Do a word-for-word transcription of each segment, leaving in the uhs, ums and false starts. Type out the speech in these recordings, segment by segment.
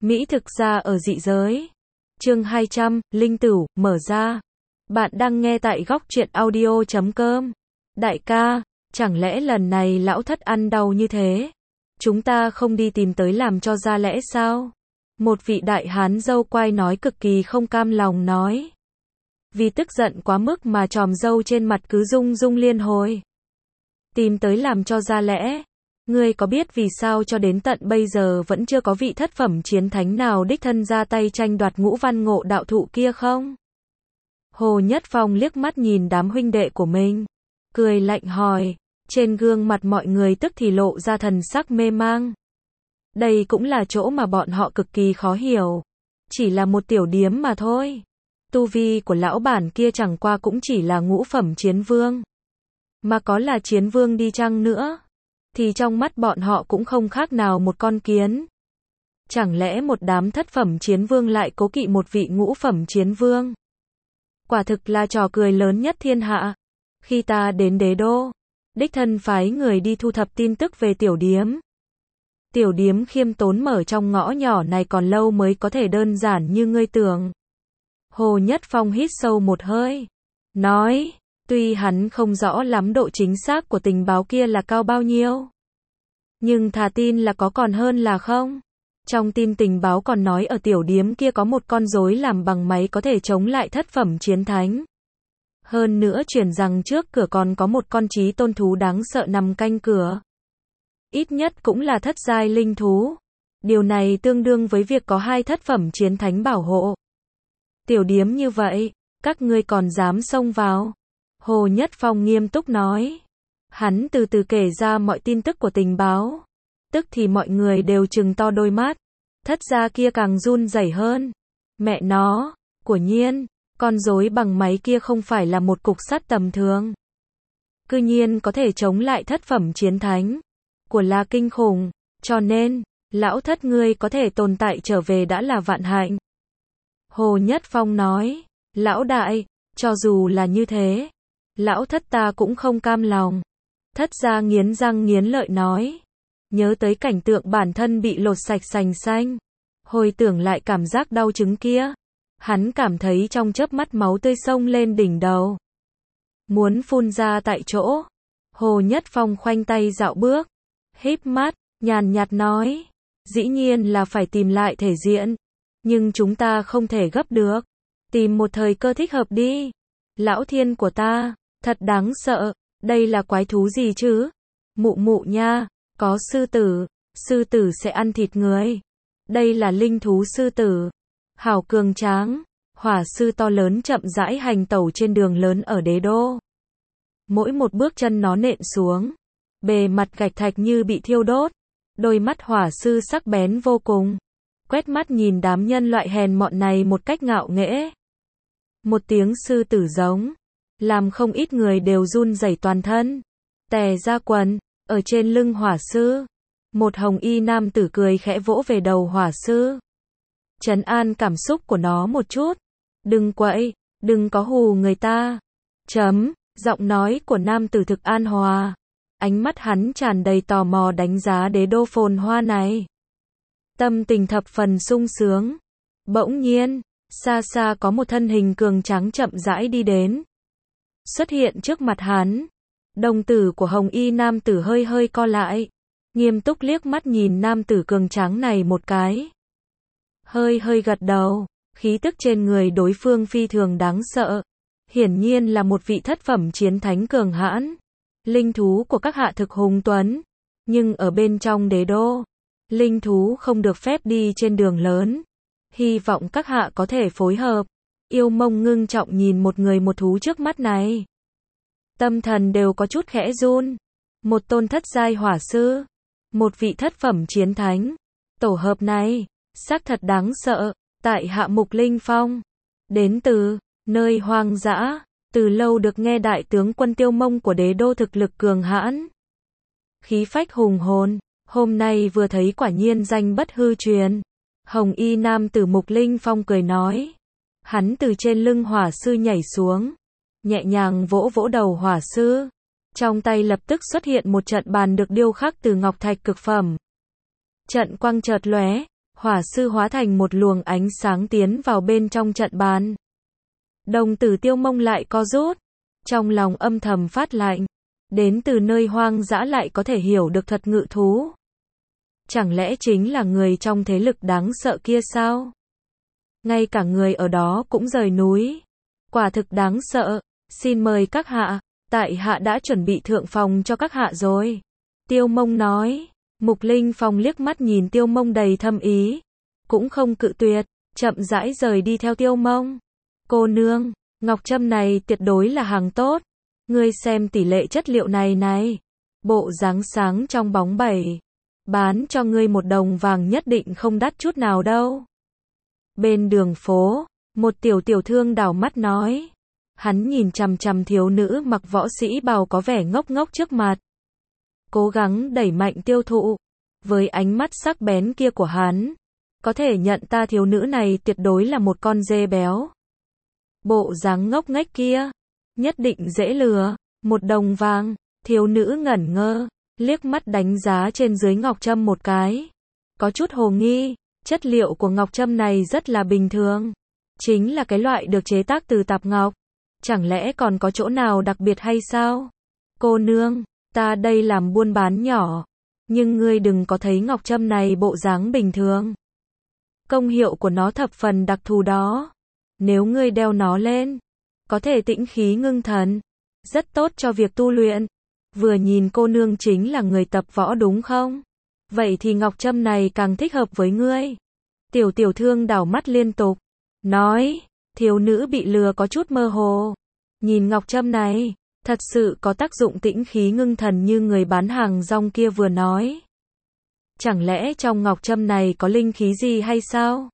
Mỹ thực ra ở dị giới. Chương hai trăm, Linh Tửu, mở ra. Bạn đang nghe tại góc truyện audio chấm com. Đại ca, chẳng lẽ lần này lão thất ăn đau như thế? Chúng ta không đi tìm tới làm cho ra lẽ sao? Một vị đại hán râu quai nói cực kỳ không cam lòng nói. Vì tức giận quá mức mà chòm râu trên mặt cứ rung rung liên hồi. Tìm tới làm cho ra lẽ. Ngươi có biết vì sao cho đến tận bây giờ vẫn chưa có vị thất phẩm chiến thánh nào đích thân ra tay tranh đoạt ngũ văn ngộ đạo thụ kia không? Hồ Nhất Phong liếc mắt nhìn đám huynh đệ của mình, cười lạnh hỏi, trên gương mặt mọi người tức thì lộ ra thần sắc mê mang. Đây cũng là chỗ mà bọn họ cực kỳ khó hiểu. Chỉ là một tiểu điếm mà thôi. Tu vi của lão bản kia chẳng qua cũng chỉ là ngũ phẩm chiến vương. Mà có là chiến vương đi chăng nữa, thì trong mắt bọn họ cũng không khác nào một con kiến. Chẳng lẽ một đám thất phẩm chiến vương lại cố kỵ một vị ngũ phẩm chiến vương? Quả thực là trò cười lớn nhất thiên hạ. Khi ta đến đế đô, đích thân phái người đi thu thập tin tức về tiểu điếm. Tiểu điếm khiêm tốn mở trong ngõ nhỏ này còn lâu mới có thể đơn giản như ngươi tưởng. Hồ Nhất Phong hít sâu một hơi, nói, tuy hắn không rõ lắm độ chính xác của tình báo kia là cao bao nhiêu, nhưng thà tin là có còn hơn là không. Trong tin tình báo còn nói ở tiểu điếm kia có một con rối làm bằng máy có thể chống lại thất phẩm chiến thánh. Hơn nữa truyền rằng trước cửa còn có một con chí tôn thú đáng sợ nằm canh cửa. Ít nhất cũng là thất giai linh thú. Điều này tương đương với việc có hai thất phẩm chiến thánh bảo hộ. Tiểu điếm như vậy, các ngươi còn dám xông vào? Hồ Nhất Phong nghiêm túc nói. Hắn từ từ kể ra mọi tin tức của tình báo. Tức thì mọi người đều trừng to đôi mắt. Thất gia kia càng run rẩy hơn. Mẹ nó, của nhiên, con rối bằng máy kia không phải là một cục sắt tầm thường. Cư nhiên có thể chống lại thất phẩm chiến thánh. Của là kinh khủng, cho nên, lão thất ngươi có thể tồn tại trở về đã là vạn hạnh. Hồ Nhất Phong nói, lão đại, cho dù là như thế, lão thất ta cũng không cam lòng. Thất gia nghiến răng nghiến lợi nói, nhớ tới cảnh tượng bản thân bị lột sạch sành xanh, hồi tưởng lại cảm giác đau chứng kia, hắn cảm thấy trong chớp mắt máu tươi xông lên đỉnh đầu, muốn phun ra tại chỗ. Hồ Nhất Phong khoanh tay dạo bước, híp mắt, nhàn nhạt nói, dĩ nhiên là phải tìm lại thể diện, nhưng chúng ta không thể gấp được, tìm một thời cơ thích hợp đi. Lão thiên của ta, thật đáng sợ, đây là quái thú gì chứ? Mụ mụ nha, có sư tử, sư tử sẽ ăn thịt người. Đây là linh thú sư tử, hào cường tráng, hỏa sư to lớn chậm rãi hành tẩu trên đường lớn ở đế đô. Mỗi một bước chân nó nện xuống, bề mặt gạch thạch như bị thiêu đốt, đôi mắt hỏa sư sắc bén vô cùng, quét mắt nhìn đám nhân loại hèn mọn này một cách ngạo nghễ. Một tiếng sư tử giống, làm không ít người đều run rẩy toàn thân, tè ra quần. Ở trên lưng hỏa sư, một hồng y nam tử cười khẽ vỗ về đầu hỏa sư, trấn an cảm xúc của nó một chút. Đừng quậy, đừng có hù người ta. Chấm, giọng nói của nam tử thực an hòa. Ánh mắt hắn tràn đầy tò mò đánh giá đế đô phồn hoa này. Tâm tình thập phần sung sướng. Bỗng nhiên, xa xa có một thân hình cường tráng chậm rãi đi đến, xuất hiện trước mặt hắn. Đồng tử của hồng y nam tử hơi hơi co lại, nghiêm túc liếc mắt nhìn nam tử cường tráng này một cái. Hơi hơi gật đầu, khí tức trên người đối phương phi thường đáng sợ. Hiển nhiên là một vị thất phẩm chiến thánh cường hãn. Linh thú của các hạ thực hùng tuấn, nhưng ở bên trong đế đô, linh thú không được phép đi trên đường lớn. Hy vọng các hạ có thể phối hợp. Yêu Mông ngưng trọng nhìn một người một thú trước mắt này. Tâm thần đều có chút khẽ run. Một tôn thất giai hỏa sư, một vị thất phẩm chiến thánh. Tổ hợp này, xác thật đáng sợ. Tại hạ Mục Linh Phong, đến từ nơi hoang dã, từ lâu được nghe đại tướng quân Tiêu Mông của đế đô thực lực cường hãn, khí phách hùng hồn, hôm nay vừa thấy quả nhiên danh bất hư truyền. Hồng y nam tử Mục Linh Phong cười nói. Hắn từ trên lưng hỏa sư nhảy xuống, nhẹ nhàng vỗ vỗ đầu hỏa sư. Trong tay lập tức xuất hiện một trận bàn được điêu khắc từ ngọc thạch cực phẩm. Trận quang chợt lóe, Hỏa sư hóa thành một luồng ánh sáng tiến vào bên trong trận bàn. Đồng tử Tiêu Mông lại co rút, trong lòng âm thầm phát lạnh, đến từ nơi hoang dã lại có thể hiểu được thuật ngự thú. Chẳng lẽ chính là người trong thế lực đáng sợ kia sao? Ngay cả người ở đó cũng rời núi. Quả thực đáng sợ, xin mời các hạ, tại hạ đã chuẩn bị thượng phòng cho các hạ rồi. Tiêu Mông nói, Mục Linh Phong liếc mắt nhìn Tiêu Mông đầy thâm ý, cũng không cự tuyệt, chậm rãi rời đi theo Tiêu Mông. Cô nương, ngọc trâm này tuyệt đối là hàng tốt. Ngươi xem tỷ lệ chất liệu này này. Bộ dáng sáng trong bóng bẩy. Bán cho ngươi một đồng vàng nhất định không đắt chút nào đâu. Bên đường phố, một tiểu tiểu thương đảo mắt nói. Hắn nhìn chằm chằm thiếu nữ mặc võ sĩ bào có vẻ ngốc ngốc trước mặt. Cố gắng đẩy mạnh tiêu thụ. Với ánh mắt sắc bén kia của hắn, có thể nhận ta thiếu nữ này tuyệt đối là một con dê béo. Bộ dáng ngốc nghếch kia, nhất định dễ lừa. Một đồng vàng, thiếu nữ ngẩn ngơ, liếc mắt đánh giá trên dưới ngọc trâm một cái. Có chút hồ nghi, chất liệu của ngọc trâm này rất là bình thường. Chính là cái loại được chế tác từ tạp ngọc. Chẳng lẽ còn có chỗ nào đặc biệt hay sao? Cô nương, ta đây làm buôn bán nhỏ. Nhưng ngươi đừng có thấy ngọc trâm này bộ dáng bình thường. Công hiệu của nó thập phần đặc thù đó. Nếu ngươi đeo nó lên, có thể tĩnh khí ngưng thần. Rất tốt cho việc tu luyện. Vừa nhìn cô nương chính là người tập võ đúng không? Vậy thì ngọc trâm này càng thích hợp với ngươi. Tiểu tiểu thương đảo mắt liên tục. Nói, thiếu nữ bị lừa có chút mơ hồ. Nhìn ngọc trâm này, thật sự có tác dụng tĩnh khí ngưng thần như người bán hàng rong kia vừa nói. Chẳng lẽ trong ngọc trâm này có linh khí gì hay sao?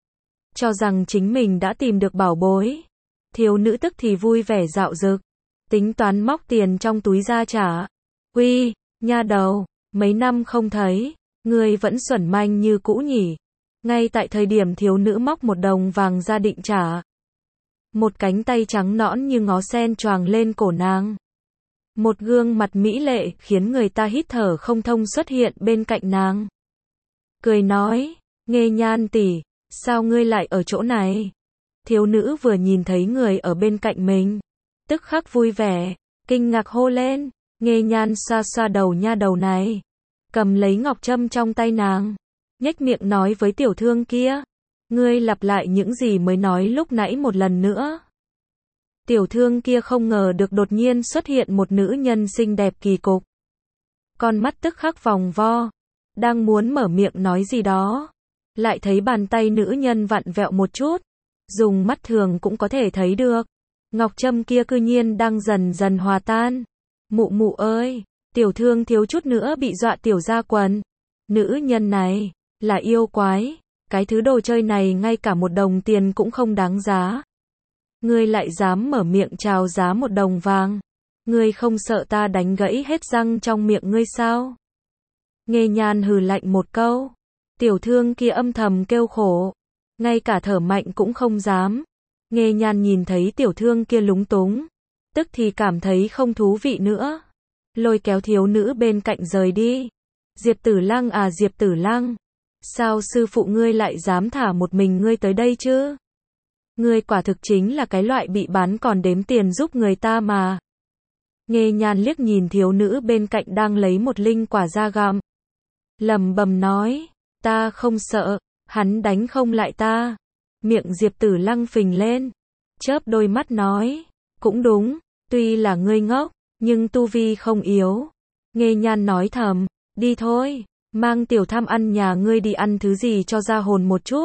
Cho rằng chính mình đã tìm được bảo bối. Thiếu nữ tức thì vui vẻ dạo dực. Tính toán móc tiền trong túi ra trả. Uy, nha đầu, mấy năm không thấy, ngươi vẫn xuẩn manh như cũ nhỉ. Ngay tại thời điểm thiếu nữ móc một đồng vàng ra định trả. Một cánh tay trắng nõn như ngó sen choàng lên cổ nàng. Một gương mặt mỹ lệ khiến người ta hít thở không thông xuất hiện bên cạnh nàng. Cười nói, Nghê Nhan tỷ, sao ngươi lại ở chỗ này? Thiếu nữ vừa nhìn thấy người ở bên cạnh mình, tức khắc vui vẻ, kinh ngạc hô lên. Nghê Nhan xoa xoa đầu nha đầu này, cầm lấy ngọc trâm trong tay nàng, nhếch miệng nói với tiểu thương kia, ngươi lặp lại những gì mới nói lúc nãy một lần nữa. Tiểu thương kia không ngờ được đột nhiên xuất hiện một nữ nhân xinh đẹp kỳ cục. Con mắt tức khắc vòng vo, đang muốn mở miệng nói gì đó, lại thấy bàn tay nữ nhân vặn vẹo một chút, dùng mắt thường cũng có thể thấy được. Ngọc trâm kia cư nhiên đang dần dần hòa tan. Mụ mụ ơi, tiểu thương thiếu chút nữa bị dọa tiểu ra quần. Nữ nhân này, là yêu quái, cái thứ đồ chơi này ngay cả một đồng tiền cũng không đáng giá. Ngươi lại dám mở miệng chào giá một đồng vàng. Ngươi không sợ ta đánh gãy hết răng trong miệng ngươi sao? Nghê Nhan hừ lạnh một câu. Tiểu thương kia âm thầm kêu khổ, ngay cả thở mạnh cũng không dám. Nghê Nhan nhìn thấy tiểu thương kia lúng túng, tức thì cảm thấy không thú vị nữa. Lôi kéo thiếu nữ bên cạnh rời đi. Diệp Tử Lăng à Diệp Tử Lăng, sao sư phụ ngươi lại dám thả một mình ngươi tới đây chứ? Ngươi quả thực chính là cái loại bị bán còn đếm tiền giúp người ta mà. Nghê Nhan liếc nhìn thiếu nữ bên cạnh đang lấy một linh quả ra gặm, lẩm bẩm nói, ta không sợ, hắn đánh không lại ta. Miệng Diệp Tử Lăng phình lên, chớp đôi mắt nói, cũng đúng, tuy là ngươi ngốc, nhưng tu vi không yếu. Nghê Nhan nói thầm, đi thôi, mang tiểu tham ăn nhà ngươi đi ăn thứ gì cho ra hồn một chút.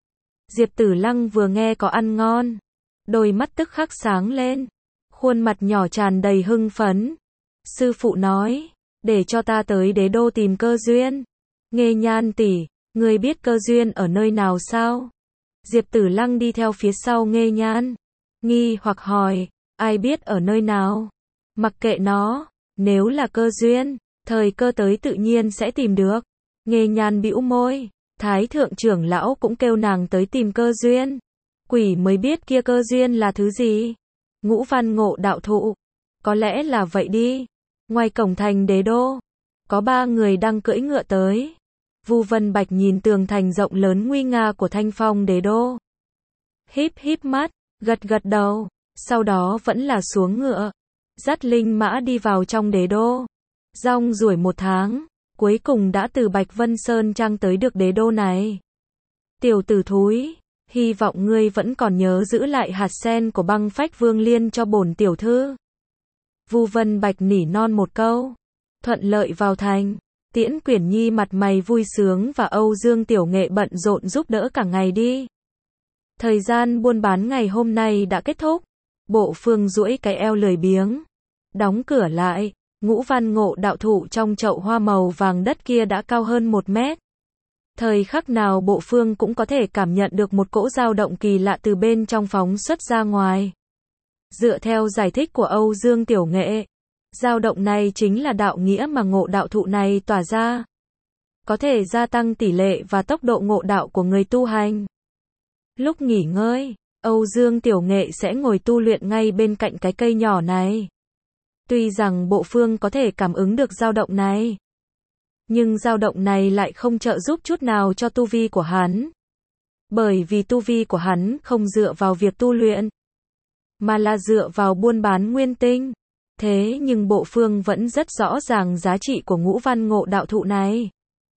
Diệp Tử Lăng vừa nghe có ăn ngon, đôi mắt tức khắc sáng lên, khuôn mặt nhỏ tràn đầy hưng phấn. Sư phụ nói, để cho ta tới đế đô tìm cơ duyên. Nghê Nhan tỷ, ngươi biết cơ duyên ở nơi nào sao? Diệp Tử Lăng đi theo phía sau Nghê Nhan, nghi hoặc hỏi, ai biết ở nơi nào? Mặc kệ nó, nếu là cơ duyên, thời cơ tới tự nhiên sẽ tìm được. Nghê Nhan bĩu môi, Thái thượng trưởng lão cũng kêu nàng tới tìm cơ duyên. Quỷ mới biết kia cơ duyên là thứ gì. Ngũ văn ngộ đạo thụ. Có lẽ là vậy đi. Ngoài cổng thành đế đô, có ba người đang cưỡi ngựa tới. Vu Vân Bạch nhìn tường thành rộng lớn nguy nga của Thanh Phong đế đô. Híp híp mắt, gật gật đầu, sau đó vẫn là xuống ngựa, dắt linh mã đi vào trong đế đô. Rong ruổi một tháng, cuối cùng đã từ Bạch Vân Sơn Trang tới được đế đô này. Tiểu tử thúi, hy vọng ngươi vẫn còn nhớ giữ lại hạt sen của Băng Phách Vương Liên cho bổn tiểu thư. Vu Vân Bạch nỉ non một câu, thuận lợi vào thành. Tiễn Quyển Nhi mặt mày vui sướng và Âu Dương Tiểu Nghệ bận rộn giúp đỡ cả ngày đi. Thời gian buôn bán ngày hôm nay đã kết thúc. Bộ Phương duỗi cái eo lười biếng, đóng cửa lại. Ngũ Văn Ngộ đạo thụ trong chậu hoa màu vàng đất kia đã cao hơn một mét. Thời khắc nào Bộ Phương cũng có thể cảm nhận được một cỗ dao động kỳ lạ từ bên trong phóng xuất ra ngoài. Dựa theo giải thích của Âu Dương Tiểu Nghệ, dao động này chính là đạo nghĩa mà ngộ đạo thụ này tỏa ra. Có thể gia tăng tỷ lệ và tốc độ ngộ đạo của người tu hành. Lúc nghỉ ngơi, Âu Dương Tiểu Nghệ sẽ ngồi tu luyện ngay bên cạnh cái cây nhỏ này. Tuy rằng Bộ Phương có thể cảm ứng được dao động này, nhưng dao động này lại không trợ giúp chút nào cho tu vi của hắn. Bởi vì tu vi của hắn không dựa vào việc tu luyện, mà là dựa vào buôn bán nguyên tinh. Thế nhưng Bộ Phương vẫn rất rõ ràng giá trị của Ngũ Văn Ngộ đạo thụ này.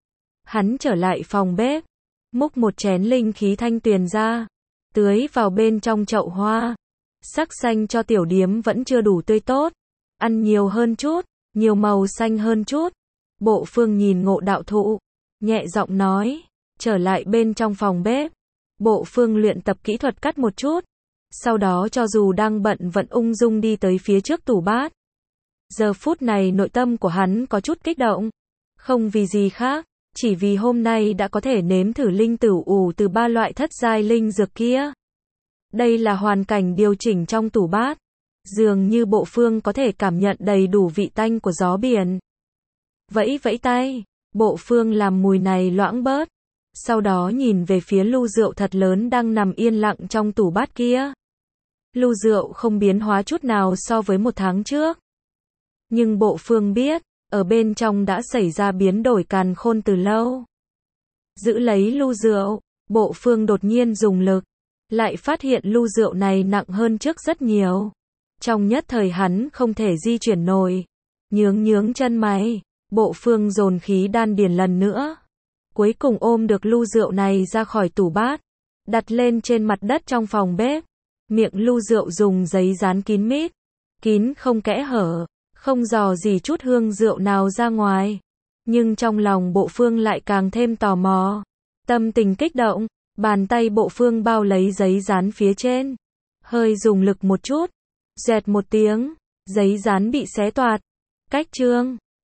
Hắn trở lại phòng bếp, múc một chén linh khí thanh tuyền ra, tưới vào bên trong chậu hoa. Sắc xanh cho tiểu điếm vẫn chưa đủ tươi tốt, ăn nhiều hơn chút, nhiều màu xanh hơn chút. Bộ Phương nhìn Ngộ đạo thụ, nhẹ giọng nói, trở lại bên trong phòng bếp. Bộ Phương luyện tập kỹ thuật cắt một chút, sau đó cho dù đang bận vẫn ung dung đi tới phía trước tủ bát. Giờ phút này nội tâm của hắn có chút kích động, không vì gì khác, chỉ vì hôm nay đã có thể nếm thử linh tửu ủ từ ba loại thất giai linh dược kia. Đây là hoàn cảnh điều chỉnh trong tủ bát, dường như Bộ Phương có thể cảm nhận đầy đủ vị tanh của gió biển. Vẫy vẫy tay, Bộ Phương làm mùi này loãng bớt, sau đó nhìn về phía lu rượu thật lớn đang nằm yên lặng trong tủ bát kia. Lu rượu không biến hóa chút nào so với một tháng trước. Nhưng Bộ Phương biết, ở bên trong đã xảy ra biến đổi càn khôn từ lâu. Giữ lấy lu rượu, Bộ Phương đột nhiên dùng lực, lại phát hiện lu rượu này nặng hơn trước rất nhiều. Trong nhất thời hắn không thể di chuyển nổi. Nhướng nhướng chân mày, Bộ Phương dồn khí đan điền lần nữa. Cuối cùng ôm được lu rượu này ra khỏi tủ bát, đặt lên trên mặt đất trong phòng bếp. Miệng lu rượu dùng giấy dán kín mít, kín không kẽ hở, không dò gì chút hương rượu nào ra ngoài. Nhưng trong lòng Bộ Phương lại càng thêm tò mò. Tâm tình kích động, bàn tay Bộ Phương bao lấy giấy dán phía trên. Hơi dùng lực một chút, dẹt một tiếng, giấy dán bị xé toạc. Cách chương